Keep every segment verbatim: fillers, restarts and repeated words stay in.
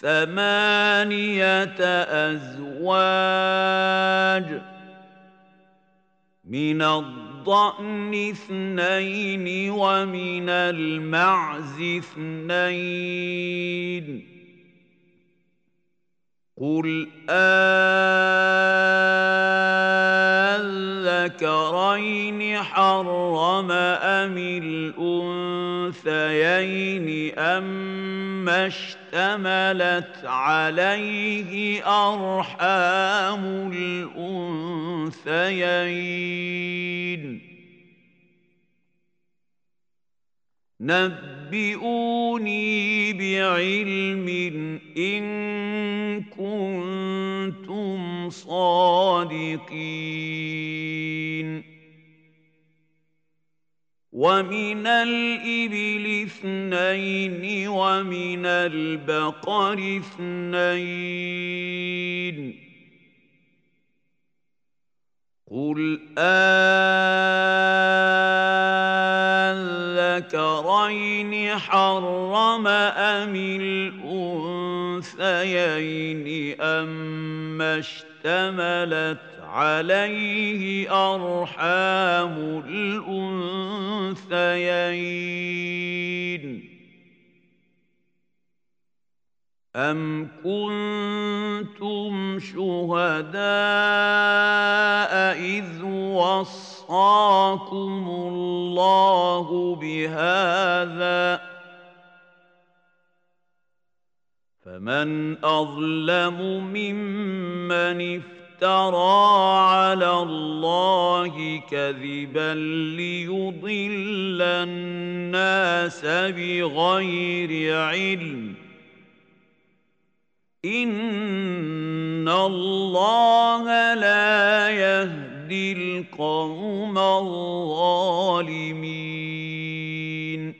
ثمانية أزواج من الضأن اثنين ومن المعز اثنين قل أذكرين حرم أم الأنثيين أما اشتملت عليه أرحام الأنثيين نبئوني بعلم إن كنتم صادقين ومن الإبل اثنين ومن البقر اثنين قل أذكرين حرم أم الأنثيين أما اشتملت عليه أرحام الأنثيين أم كنتم شهداء إذ وصاكم الله بهذا فمن أظلم ممن افترى على الله كذبا ليضل الناس بغير علم إن الله لا يهدي القوم الظالمين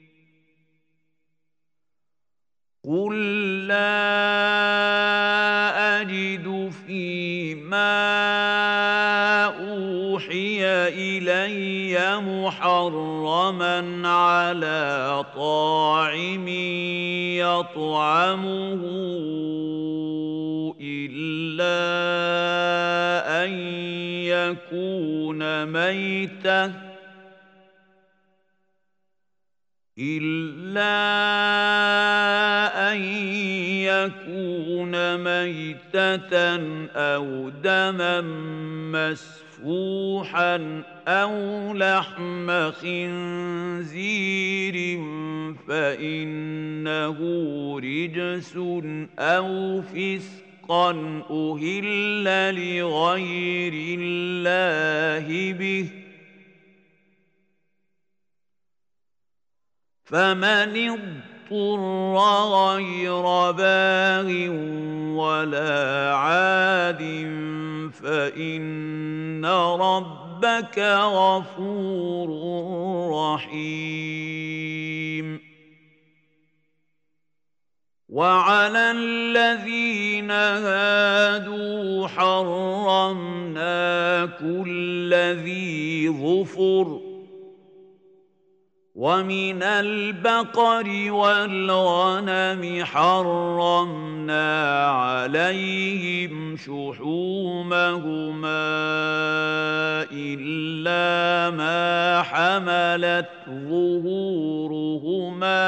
قل لا أجد فيما أوحي إلي محرما على طاعم يطعمه إلا أن يكون ميتة إلا أن يكون ميتة أو دما مسفوحا أو لحم خنزير فإنه رجس أو فسقا أهل لغير الله به فمن اضطر غير باغ ولا عاد فإن ربك غفور رحيم وعلى الذين هادوا حرمنا كل ذي ظفر ومن البقر والغنم حرمنا عليهم شحومهما إلا ما حملت ظهورهما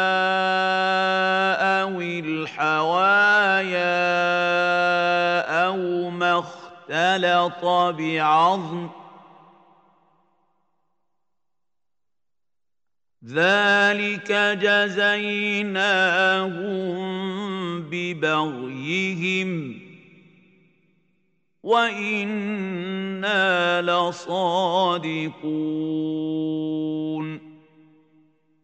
أو الحوايا أو ما اختلط بعظم ذلك جزيناهم ببغيهم وإنا لصادقون